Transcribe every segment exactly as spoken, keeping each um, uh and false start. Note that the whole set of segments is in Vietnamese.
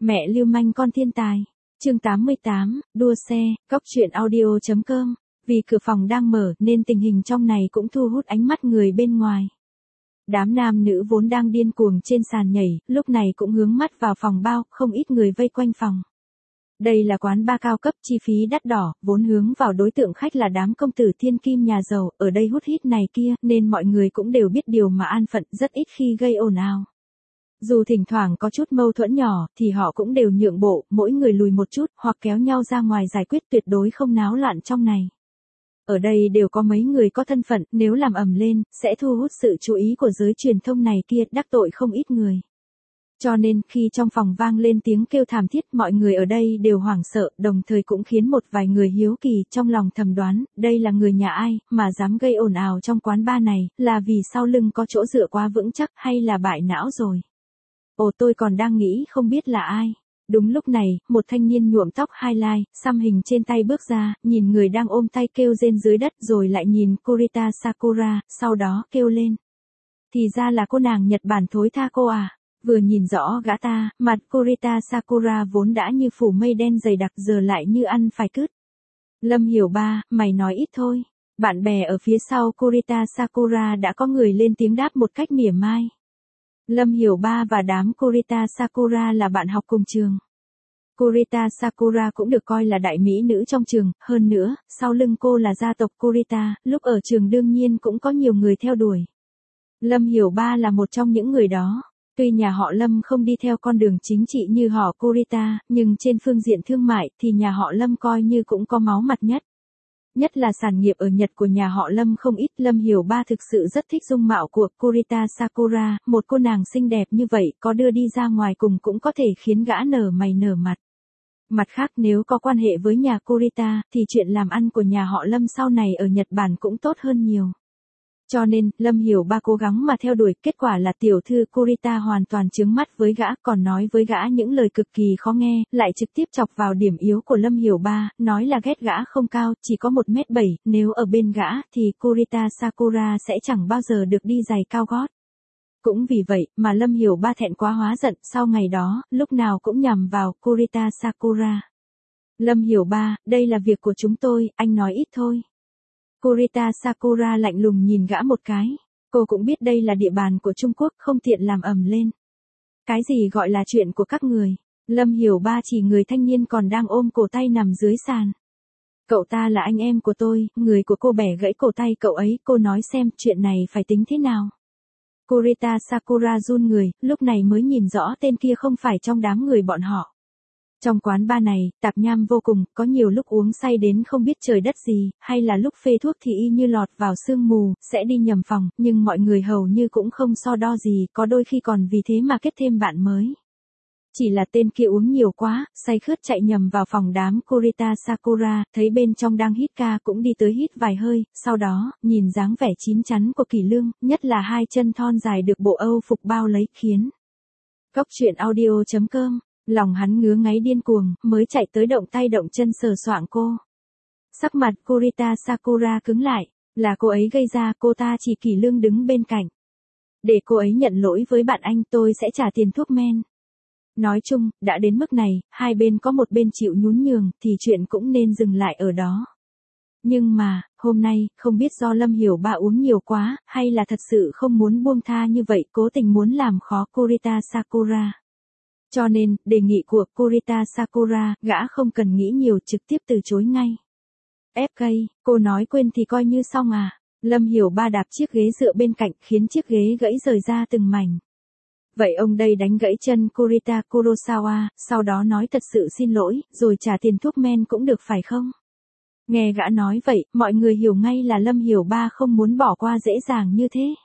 Mẹ lưu manh con thiên tài. Chương tám mươi tám, đua xe, cóc truyện audio chấm com. Vì cửa phòng đang mở nên tình hình trong này cũng thu hút ánh mắt người bên ngoài. Đám nam nữ vốn đang điên cuồng trên sàn nhảy, lúc này cũng hướng mắt vào phòng bao, không ít người vây quanh phòng. Đây là quán bar cao cấp chi phí đắt đỏ, vốn hướng vào đối tượng khách là đám công tử thiên kim nhà giàu, ở đây hút hít này kia, nên mọi người cũng đều biết điều mà an phận, rất ít khi gây ồn ào. Dù thỉnh thoảng có chút mâu thuẫn nhỏ, thì họ cũng đều nhượng bộ, mỗi người lùi một chút, hoặc kéo nhau ra ngoài giải quyết, tuyệt đối không náo loạn trong này. Ở đây đều có mấy người có thân phận, nếu làm ầm lên, sẽ thu hút sự chú ý của giới truyền thông này kia, đắc tội không ít người. Cho nên, khi trong phòng vang lên tiếng kêu thảm thiết, mọi người ở đây đều hoảng sợ, đồng thời cũng khiến một vài người hiếu kỳ, trong lòng thầm đoán, đây là người nhà ai, mà dám gây ồn ào trong quán bar này, là vì sau lưng có chỗ dựa quá vững chắc, hay là bại não rồi. Ồ, tôi còn đang nghĩ không biết là ai. Đúng lúc này, một thanh niên nhuộm tóc highlight, xăm hình trên tay bước ra, nhìn người đang ôm tay kêu rên dưới đất, rồi lại nhìn Kurita Sakura, sau đó kêu lên. Thì ra là cô nàng Nhật Bản thối tha cô à. Vừa nhìn rõ gã ta, mặt Kurita Sakura vốn đã như phủ mây đen dày đặc, giờ lại như ăn phải cứt. Lâm Hiểu Ba, mày nói ít thôi. Bạn bè ở phía sau Kurita Sakura đã có người lên tiếng đáp một cách mỉa mai. Lâm Hiểu Ba và đám Kurita Sakura là bạn học cùng trường. Kurita Sakura cũng được coi là đại mỹ nữ trong trường, hơn nữa, sau lưng cô là gia tộc Kurita, lúc ở trường đương nhiên cũng có nhiều người theo đuổi. Lâm Hiểu Ba là một trong những người đó. Tuy nhà họ Lâm không đi theo con đường chính trị như họ Kurita, nhưng trên phương diện thương mại thì nhà họ Lâm coi như cũng có máu mặt nhất. Nhất là sản nghiệp ở Nhật của nhà họ Lâm không ít. Lâm Hiểu Ba thực sự rất thích dung mạo của Kurita Sakura, một cô nàng xinh đẹp như vậy, có đưa đi ra ngoài cùng cũng có thể khiến gã nở mày nở mặt. Mặt khác, nếu có quan hệ với nhà Kurita, thì chuyện làm ăn của nhà họ Lâm sau này ở Nhật Bản cũng tốt hơn nhiều. Cho nên, Lâm Hiểu Ba cố gắng mà theo đuổi, kết quả là tiểu thư Kurita hoàn toàn trướng mắt với gã, còn nói với gã những lời cực kỳ khó nghe, lại trực tiếp chọc vào điểm yếu của Lâm Hiểu Ba, nói là ghét gã không cao, chỉ có một mét bảy, nếu ở bên gã, thì Kurita Sakura sẽ chẳng bao giờ được đi giày cao gót. Cũng vì vậy, mà Lâm Hiểu Ba thẹn quá hóa giận, sau ngày đó, lúc nào cũng nhằm vào Kurita Sakura. Lâm Hiểu Ba, đây là việc của chúng tôi, anh nói ít thôi. Kurita Sakura lạnh lùng nhìn gã một cái. Cô cũng biết đây là địa bàn của Trung Quốc, không tiện làm ầm lên. Cái gì gọi là chuyện của các người? Lâm Hiểu Ba chỉ người thanh niên còn đang ôm cổ tay nằm dưới sàn. Cậu ta là anh em của tôi, người của cô bẻ gãy cổ tay cậu ấy, cô nói xem chuyện này phải tính thế nào. Kurita Sakura run người, lúc này mới nhìn rõ tên kia không phải trong đám người bọn họ. Trong quán bar này, tạp nham vô cùng, có nhiều lúc uống say đến không biết trời đất gì, hay là lúc phê thuốc thì y như lọt vào sương mù, sẽ đi nhầm phòng, nhưng mọi người hầu như cũng không so đo gì, có đôi khi còn vì thế mà kết thêm bạn mới. Chỉ là tên kia uống nhiều quá, say khướt chạy nhầm vào phòng đám Kurita Sakura, thấy bên trong đang hít ca cũng đi tới hít vài hơi, sau đó, nhìn dáng vẻ chín chắn của Kỳ Lương, nhất là hai chân thon dài được bộ Âu phục bao lấy, khiến. Cóc truyện audio chấm com. Lòng hắn ngứa ngáy điên cuồng, mới chạy tới động tay động chân sờ soạng cô. Sắc mặt Kurita Sakura cứng lại, là cô ấy gây ra, cô ta chỉ Kỳ Lương đứng bên cạnh. Để cô ấy nhận lỗi với bạn anh, tôi sẽ trả tiền thuốc men. Nói chung, đã đến mức này, hai bên có một bên chịu nhún nhường, thì chuyện cũng nên dừng lại ở đó. Nhưng mà, hôm nay, không biết do Lâm Hiểu Ba uống nhiều quá, hay là thật sự không muốn buông tha như vậy, cố tình muốn làm khó Kurita Sakura. Cho nên, đề nghị của Kurita Sakura, gã không cần nghĩ nhiều, trực tiếp từ chối ngay. ép ca, cô nói quên thì coi như xong à. Lâm Hiểu Ba đạp chiếc ghế dựa bên cạnh, khiến chiếc ghế gãy rời ra từng mảnh. Vậy ông đây đánh gãy chân Kurita Kurosawa, sau đó nói thật sự xin lỗi, rồi trả tiền thuốc men cũng được phải không? Nghe gã nói vậy, mọi người hiểu ngay là Lâm Hiểu Ba không muốn bỏ qua dễ dàng như thế.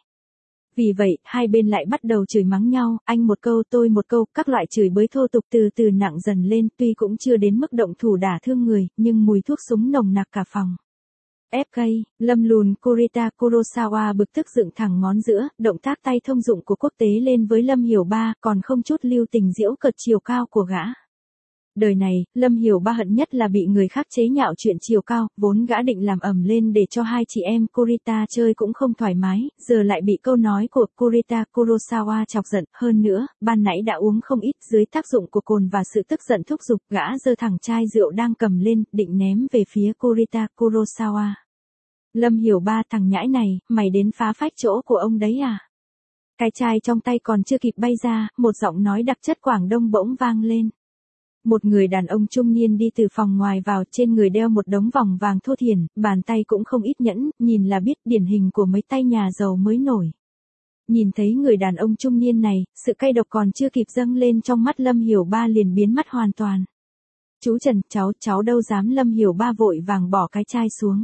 Vì vậy, hai bên lại bắt đầu chửi mắng nhau, anh một câu tôi một câu, các loại chửi bới thô tục từ từ nặng dần lên, tuy cũng chưa đến mức động thủ đả thương người, nhưng mùi thuốc súng nồng nặc cả phòng. ép ca, Lâm lùn Kurita Kurosawa bực tức dựng thẳng ngón giữa, động tác tay thông dụng của quốc tế lên với Lâm Hiểu Ba, còn không chút lưu tình giễu cợt chiều cao của gã. Đời này, Lâm Hiểu Ba hận nhất là bị người khác chế nhạo chuyện chiều cao, vốn gã định làm ầm lên để cho hai chị em Kurita chơi cũng không thoải mái, giờ lại bị câu nói của Kurita Kurosawa chọc giận, hơn nữa, ban nãy đã uống không ít, dưới tác dụng của cồn và sự tức giận thúc giục, gã giơ thẳng chai rượu đang cầm lên, định ném về phía Kurita Kurosawa. Lâm Hiểu Ba, thằng nhãi này, mày đến phá phách chỗ của ông đấy à? Cái chai trong tay còn chưa kịp bay ra, một giọng nói đặc chất Quảng Đông bỗng vang lên. Một người đàn ông trung niên đi từ phòng ngoài vào, trên người đeo một đống vòng vàng thô thiển, bàn tay cũng không ít nhẫn, nhìn là biết điển hình của mấy tay nhà giàu mới nổi. Nhìn thấy người đàn ông trung niên này, sự cay độc còn chưa kịp dâng lên trong mắt Lâm Hiểu Ba liền biến mất hoàn toàn. Chú Trần, cháu, cháu đâu dám. Lâm Hiểu Ba vội vàng bỏ cái chai xuống.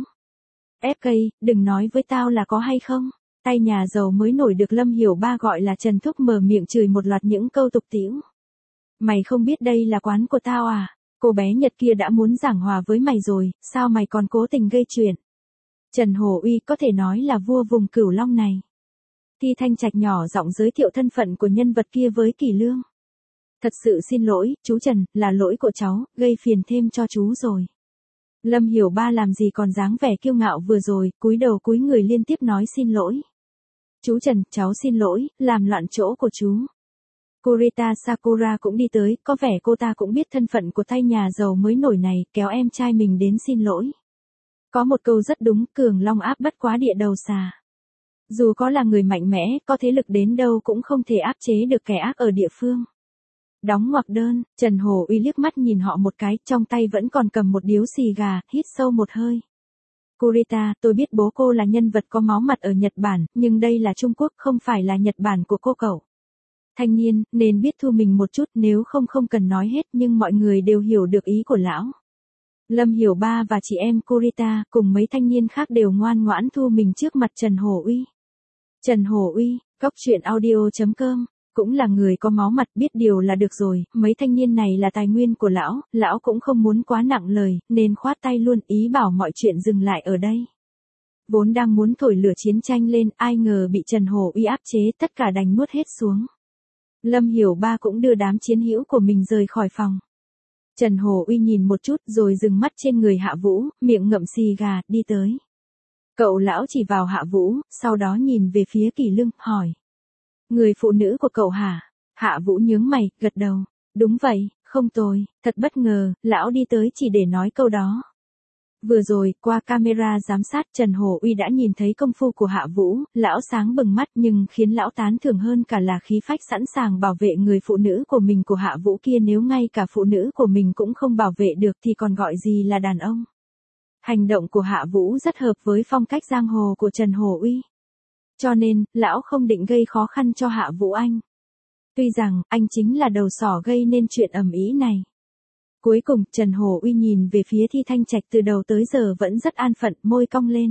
ép ca, đừng nói với tao là có hay không. Tay nhà giàu mới nổi được Lâm Hiểu Ba gọi là Trần Thúc mở miệng chửi một loạt những câu tục tĩu. Mày không biết đây là quán của tao à? Cô bé Nhật kia đã muốn giảng hòa với mày rồi, sao mày còn cố tình gây chuyện? Trần Hổ Uy có thể nói là vua vùng Cửu Long này. Thi Thanh Trạch nhỏ giọng giới thiệu thân phận của nhân vật kia với Kỷ Lương. Thật sự xin lỗi, chú Trần, là lỗi của cháu, gây phiền thêm cho chú rồi. Lâm Hiểu Ba làm gì còn dáng vẻ kiêu ngạo vừa rồi, cúi đầu cúi người liên tiếp nói xin lỗi. Chú Trần, cháu xin lỗi, làm loạn chỗ của chú. Kurita Sakura cũng đi tới, có vẻ cô ta cũng biết thân phận của tay nhà giàu mới nổi này, kéo em trai mình đến xin lỗi. Có một câu rất đúng, cường long áp bất quá địa đầu xà. Dù có là người mạnh mẽ, có thế lực đến đâu cũng không thể áp chế được kẻ ác ở địa phương. Đóng ngoặc đơn, Trần Hổ Uy liếc mắt nhìn họ một cái, trong tay vẫn còn cầm một điếu xì gà, hít sâu một hơi. Kurita, tôi biết bố cô là nhân vật có máu mặt ở Nhật Bản, nhưng đây là Trung Quốc, không phải là Nhật Bản của cô cậu. Thanh niên, nên biết thu mình một chút, nếu không không cần nói hết, nhưng mọi người đều hiểu được ý của lão. Lâm Hiểu Ba và chị em Kurita cùng mấy thanh niên khác đều ngoan ngoãn thu mình trước mặt Trần Hổ Uy. Trần Hổ Uy, cóc truyện audio chấm com, cũng là người có máu mặt, biết điều là được rồi, mấy thanh niên này là tài nguyên của lão, lão cũng không muốn quá nặng lời, nên khoát tay luôn, ý bảo mọi chuyện dừng lại ở đây. Vốn đang muốn thổi lửa chiến tranh lên, ai ngờ bị Trần Hổ Uy áp chế, tất cả đành nuốt hết xuống. Lâm Hiểu Ba cũng đưa đám chiến hữu của mình rời khỏi phòng. Trần Hổ Uy nhìn một chút rồi dừng mắt trên người Hạ Vũ, miệng ngậm xì gà, đi tới. Cậu lão chỉ vào Hạ Vũ, sau đó nhìn về phía Kỷ Lương, hỏi. Người phụ nữ của cậu hả? Hạ Vũ nhướng mày, gật đầu. Đúng vậy, không tồi, thật bất ngờ, lão đi tới chỉ để nói câu đó. Vừa rồi, qua camera giám sát Trần Hổ Uy đã nhìn thấy công phu của Hạ Vũ, lão sáng bừng mắt nhưng khiến lão tán thưởng hơn cả là khí phách sẵn sàng bảo vệ người phụ nữ của mình của Hạ Vũ kia, nếu ngay cả phụ nữ của mình cũng không bảo vệ được thì còn gọi gì là đàn ông. Hành động của Hạ Vũ rất hợp với phong cách giang hồ của Trần Hổ Uy. Cho nên, lão không định gây khó khăn cho Hạ Vũ Anh. Tuy rằng, anh chính là đầu sỏ gây nên chuyện ầm ĩ này. Cuối cùng, Trần Hổ Uy nhìn về phía Thi Thanh Trạch từ đầu tới giờ vẫn rất an phận, môi cong lên.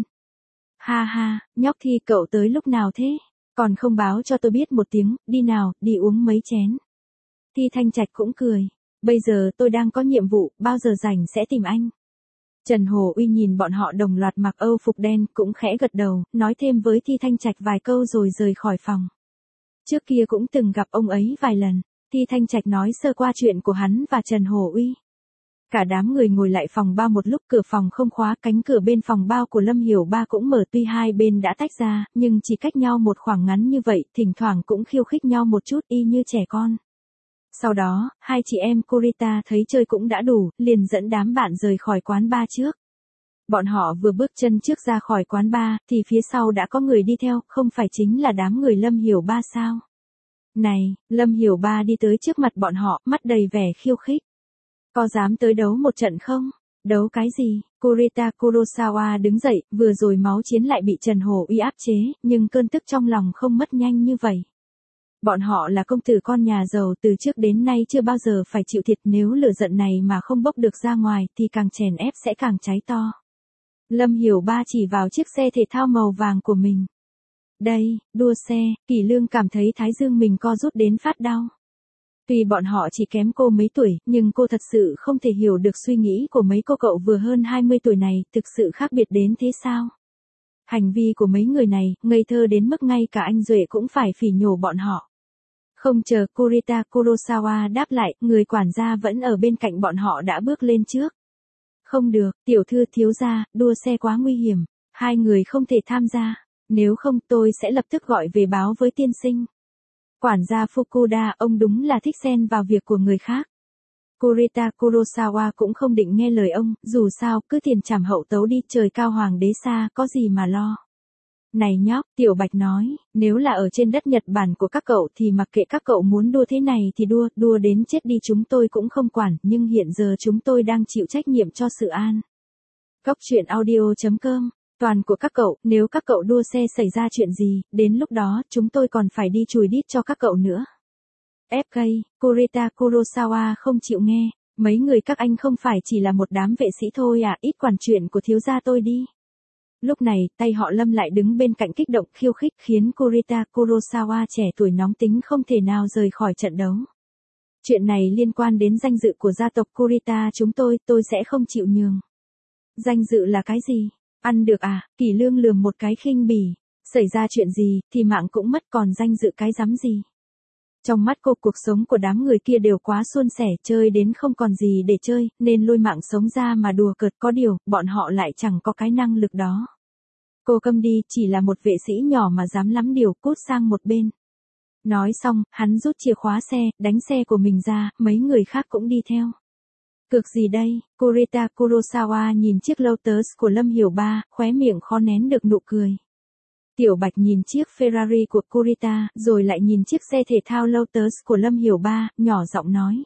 Ha ha, nhóc Thi, cậu tới lúc nào thế? Còn không báo cho tôi biết một tiếng, đi nào, đi uống mấy chén. Thi Thanh Trạch cũng cười. Bây giờ tôi đang có nhiệm vụ, bao giờ rảnh sẽ tìm anh. Trần Hổ Uy nhìn bọn họ đồng loạt mặc âu phục đen, cũng khẽ gật đầu, nói thêm với Thi Thanh Trạch vài câu rồi rời khỏi phòng. Trước kia cũng từng gặp ông ấy vài lần, Thi Thanh Trạch nói sơ qua chuyện của hắn và Trần Hổ Uy. Cả đám người ngồi lại phòng bao một lúc, cửa phòng không khóa, cánh cửa bên phòng bao của Lâm Hiểu Ba cũng mở, tuy hai bên đã tách ra, nhưng chỉ cách nhau một khoảng ngắn như vậy, thỉnh thoảng cũng khiêu khích nhau một chút y như trẻ con. Sau đó, hai chị em Kurita thấy chơi cũng đã đủ, liền dẫn đám bạn rời khỏi quán bar trước. Bọn họ vừa bước chân trước ra khỏi quán bar, thì phía sau đã có người đi theo, không phải chính là đám người Lâm Hiểu Ba sao? Này, Lâm Hiểu Ba đi tới trước mặt bọn họ, mắt đầy vẻ khiêu khích. Có dám tới đấu một trận không? Đấu cái gì? Kurita Kurosawa đứng dậy, vừa rồi máu chiến lại bị Trần Hổ Uy áp chế, nhưng cơn tức trong lòng không mất nhanh như vậy. Bọn họ là công tử con nhà giàu, từ trước đến nay chưa bao giờ phải chịu thiệt, nếu lửa giận này mà không bốc được ra ngoài thì càng chèn ép sẽ càng cháy to. Lâm Hiểu Ba chỉ vào chiếc xe thể thao màu vàng của mình. Đây, đua xe, Kỷ Lương cảm thấy thái dương mình co rút đến phát đau. Tuy bọn họ chỉ kém cô mấy tuổi, nhưng cô thật sự không thể hiểu được suy nghĩ của mấy cô cậu vừa hơn hai mươi tuổi này, thực sự khác biệt đến thế sao? Hành vi của mấy người này, ngây thơ đến mức ngay cả anh Duệ cũng phải phỉ nhổ bọn họ. Không chờ Kurita Kurosawa đáp lại, người quản gia vẫn ở bên cạnh bọn họ đã bước lên trước. Không được, tiểu thư thiếu gia, đua xe quá nguy hiểm, hai người không thể tham gia, nếu không tôi sẽ lập tức gọi về báo với tiên sinh. Quản gia Fukuda, ông đúng là thích xen vào việc của người khác. Kurita Kurosawa cũng không định nghe lời ông, dù sao, cứ tiền trảm hậu tấu đi, trời cao hoàng đế xa, có gì mà lo. Này nhóc, Tiểu Bạch nói, nếu là ở trên đất Nhật Bản của các cậu thì mặc kệ các cậu muốn đua thế này thì đua, đua đến chết đi chúng tôi cũng không quản, nhưng hiện giờ chúng tôi đang chịu trách nhiệm cho sự an. Cóc truyện audio chấm com, toàn của các cậu, nếu các cậu đua xe xảy ra chuyện gì, đến lúc đó, chúng tôi còn phải đi chùi đít cho các cậu nữa. ép ca, Kurita Kurosawa không chịu nghe, mấy người các anh không phải chỉ là một đám vệ sĩ thôi à, ít quản chuyện của thiếu gia tôi đi. Lúc này, tay họ Lâm lại đứng bên cạnh kích động khiêu khích khiến Kurita Kurosawa trẻ tuổi nóng tính không thể nào rời khỏi trận đấu. Chuyện này liên quan đến danh dự của gia tộc Kurita chúng tôi, tôi sẽ không chịu nhường. Danh dự là cái gì? Ăn được à? Kỷ Lương lườm một cái khinh bỉ. Xảy ra chuyện gì, thì mạng cũng mất, còn danh dự cái rắm gì? Trong mắt cô, cuộc sống của đám người kia đều quá suôn sẻ, chơi đến không còn gì để chơi, nên lôi mạng sống ra mà đùa cợt, có điều, bọn họ lại chẳng có cái năng lực đó. Cô câm đi, chỉ là một vệ sĩ nhỏ mà dám lắm điều, cút sang một bên. Nói xong, hắn rút chìa khóa xe, đánh xe của mình ra, mấy người khác cũng đi theo. Cược gì đây? Kurita Kurosawa nhìn chiếc Lotus của Lâm Hiểu Ba, khóe miệng khó nén được nụ cười. Tiểu Bạch nhìn chiếc Ferrari của Kurita, rồi lại nhìn chiếc xe thể thao Lotus của Lâm Hiểu Ba, nhỏ giọng nói.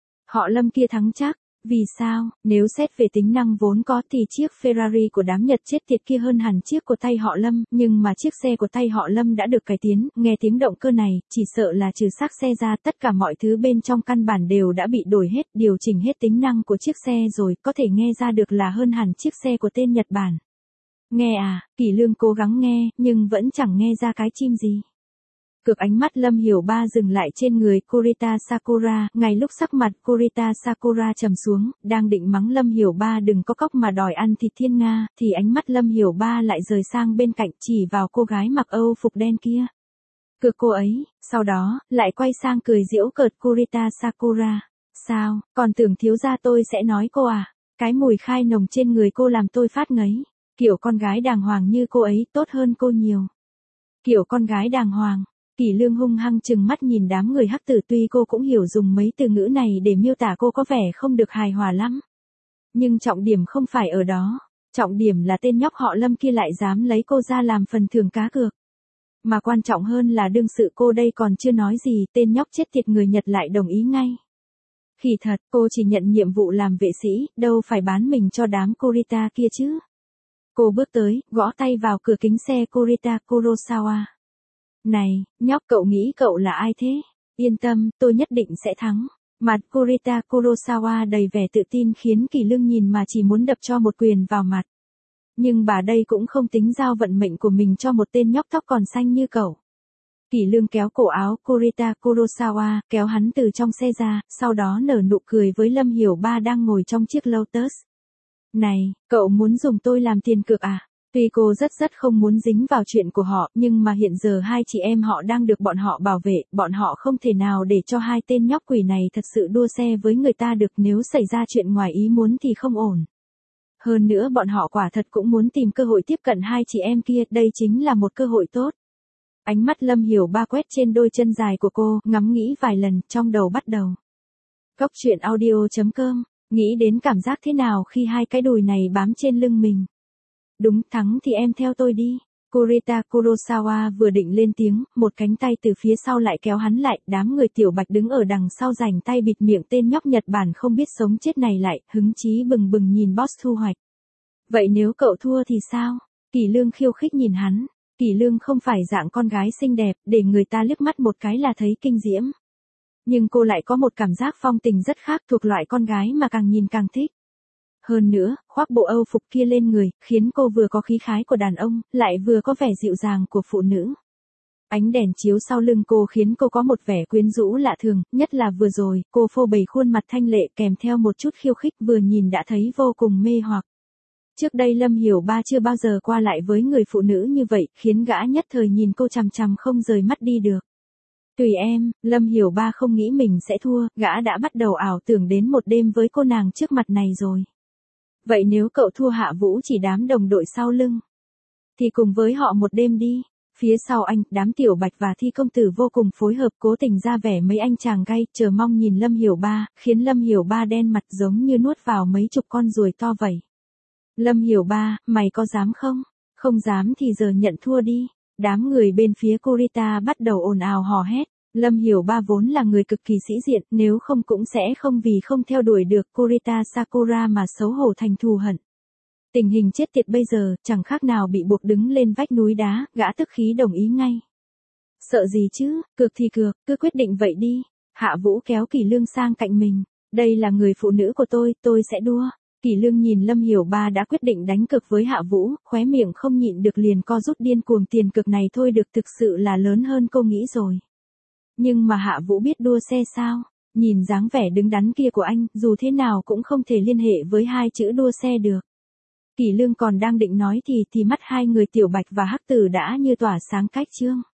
Họ Lâm kia thắng chắc, vì sao, nếu xét về tính năng vốn có thì chiếc Ferrari của đám Nhật chết tiệt kia hơn hẳn chiếc của tay họ Lâm, nhưng mà chiếc xe của tay họ Lâm đã được cải tiến, nghe tiếng động cơ này, chỉ sợ là trừ xác xe ra, tất cả mọi thứ bên trong căn bản đều đã bị đổi hết, điều chỉnh hết tính năng của chiếc xe rồi, có thể nghe ra được là hơn hẳn chiếc xe của tên Nhật Bản. Nghe à, Kỷ Lương cố gắng nghe, nhưng vẫn chẳng nghe ra cái chim gì. Cực ánh mắt Lâm Hiểu Ba dừng lại trên người Kurita Sakura, ngay lúc sắc mặt Kurita Sakura trầm xuống, đang định mắng Lâm Hiểu Ba đừng có cóc mà đòi ăn thịt thiên nga, thì ánh mắt Lâm Hiểu Ba lại rời sang bên cạnh chỉ vào cô gái mặc Âu phục đen kia. Cực cô ấy, sau đó, lại quay sang cười giễu cợt Kurita Sakura. Sao, còn tưởng thiếu gia tôi sẽ nói cô à, cái mùi khai nồng trên người cô làm tôi phát ngấy. Kiểu con gái đàng hoàng như cô ấy tốt hơn cô nhiều. Kiểu con gái đàng hoàng. Kỷ Lương hung hăng chừng mắt nhìn đám người hắc tử, tuy cô cũng hiểu dùng mấy từ ngữ này để miêu tả cô có vẻ không được hài hòa lắm. Nhưng trọng điểm không phải ở đó. Trọng điểm là tên nhóc họ Lâm kia lại dám lấy cô ra làm phần thưởng cá cược. Mà quan trọng hơn là đương sự cô đây còn chưa nói gì, tên nhóc chết tiệt người Nhật lại đồng ý ngay. Khỉ thật, cô chỉ nhận nhiệm vụ làm vệ sĩ, đâu phải bán mình cho đám Kurita kia chứ. Cô bước tới, gõ tay vào cửa kính xe Kurita Kurosawa. Này, nhóc, cậu nghĩ cậu là ai thế? Yên tâm, tôi nhất định sẽ thắng. Mặt Kurita Kurosawa đầy vẻ tự tin khiến Kỷ Lương nhìn mà chỉ muốn đập cho một quyền vào mặt. Nhưng bà đây cũng không tính giao vận mệnh của mình cho một tên nhóc tóc còn xanh như cậu. Kỷ Lương kéo cổ áo Kurita Kurosawa, kéo hắn từ trong xe ra, sau đó nở nụ cười với Lâm Hiểu Ba đang ngồi trong chiếc Lotus. Này, cậu muốn dùng tôi làm tiền cược à? Tuy cô rất rất không muốn dính vào chuyện của họ, nhưng mà hiện giờ hai chị em họ đang được bọn họ bảo vệ, bọn họ không thể nào để cho hai tên nhóc quỷ này thật sự đua xe với người ta được, nếu xảy ra chuyện ngoài ý muốn thì không ổn. Hơn nữa bọn họ quả thật cũng muốn tìm cơ hội tiếp cận hai chị em kia, đây chính là một cơ hội tốt. Ánh mắt Lâm Hiểu Ba quét trên đôi chân dài của cô, ngắm nghĩ vài lần, trong đầu bắt đầu. Cóc truyện audio chấm com, nghĩ đến cảm giác thế nào khi hai cái đùi này bám trên lưng mình. Đúng, thắng thì em theo tôi đi. Kurita Kurosawa vừa định lên tiếng, một cánh tay từ phía sau lại kéo hắn lại, đám người Tiểu Bạch đứng ở đằng sau rảnh tay bịt miệng tên nhóc Nhật Bản không biết sống chết này lại, hứng chí bừng bừng nhìn boss thu hoạch. Vậy nếu cậu thua thì sao? Kỷ Lương khiêu khích nhìn hắn. Kỷ Lương không phải dạng con gái xinh đẹp, để người ta liếc mắt một cái là thấy kinh diễm. Nhưng cô lại có một cảm giác phong tình rất khác, thuộc loại con gái mà càng nhìn càng thích. Hơn nữa, khoác bộ Âu phục kia lên người, khiến cô vừa có khí khái của đàn ông, lại vừa có vẻ dịu dàng của phụ nữ. Ánh đèn chiếu sau lưng cô khiến cô có một vẻ quyến rũ lạ thường, nhất là vừa rồi, cô phô bày khuôn mặt thanh lệ kèm theo một chút khiêu khích, vừa nhìn đã thấy vô cùng mê hoặc. Trước đây Lâm Hiểu Ba chưa bao giờ qua lại với người phụ nữ như vậy, khiến gã nhất thời nhìn cô chằm chằm không rời mắt đi được. Tùy em, Lâm Hiểu Ba không nghĩ mình sẽ thua, gã đã bắt đầu ảo tưởng đến một đêm với cô nàng trước mặt này rồi. Vậy nếu cậu thua Hạ Vũ chỉ đám đồng đội sau lưng, thì cùng với họ một đêm đi. Phía sau anh, đám Tiểu Bạch và Thi công tử vô cùng phối hợp, cố tình ra vẻ mấy anh chàng gay, chờ mong nhìn Lâm Hiểu Ba, khiến Lâm Hiểu Ba đen mặt giống như nuốt vào mấy chục con ruồi to vậy. Lâm Hiểu Ba, mày có dám không? Không dám thì giờ nhận thua đi. Đám người bên phía Kurita bắt đầu ồn ào hò hét. Lâm Hiểu Ba vốn là người cực kỳ sĩ diện, nếu không cũng sẽ không vì không theo đuổi được Kurita Sakura mà xấu hổ thành thù hận. Tình hình chết tiệt bây giờ, chẳng khác nào bị buộc đứng lên vách núi đá, gã tức khí đồng ý ngay. Sợ gì chứ, cược thì cược, cứ quyết định vậy đi. Hạ Vũ kéo Kỷ Lương sang cạnh mình. Đây là người phụ nữ của tôi, tôi sẽ đua. Kỷ Lương nhìn Lâm Hiểu Ba đã quyết định đánh cược với Hạ Vũ, khóe miệng không nhịn được liền co rút điên cuồng, tiền cược này thôi được thực sự là lớn hơn cô nghĩ rồi. Nhưng mà Hạ Vũ biết đua xe sao? Nhìn dáng vẻ đứng đắn kia của anh, dù thế nào cũng không thể liên hệ với hai chữ đua xe được. Kỷ Lương còn đang định nói thì thì mắt hai người Tiểu Bạch và Hắc Tử đã như tỏa sáng cách chương.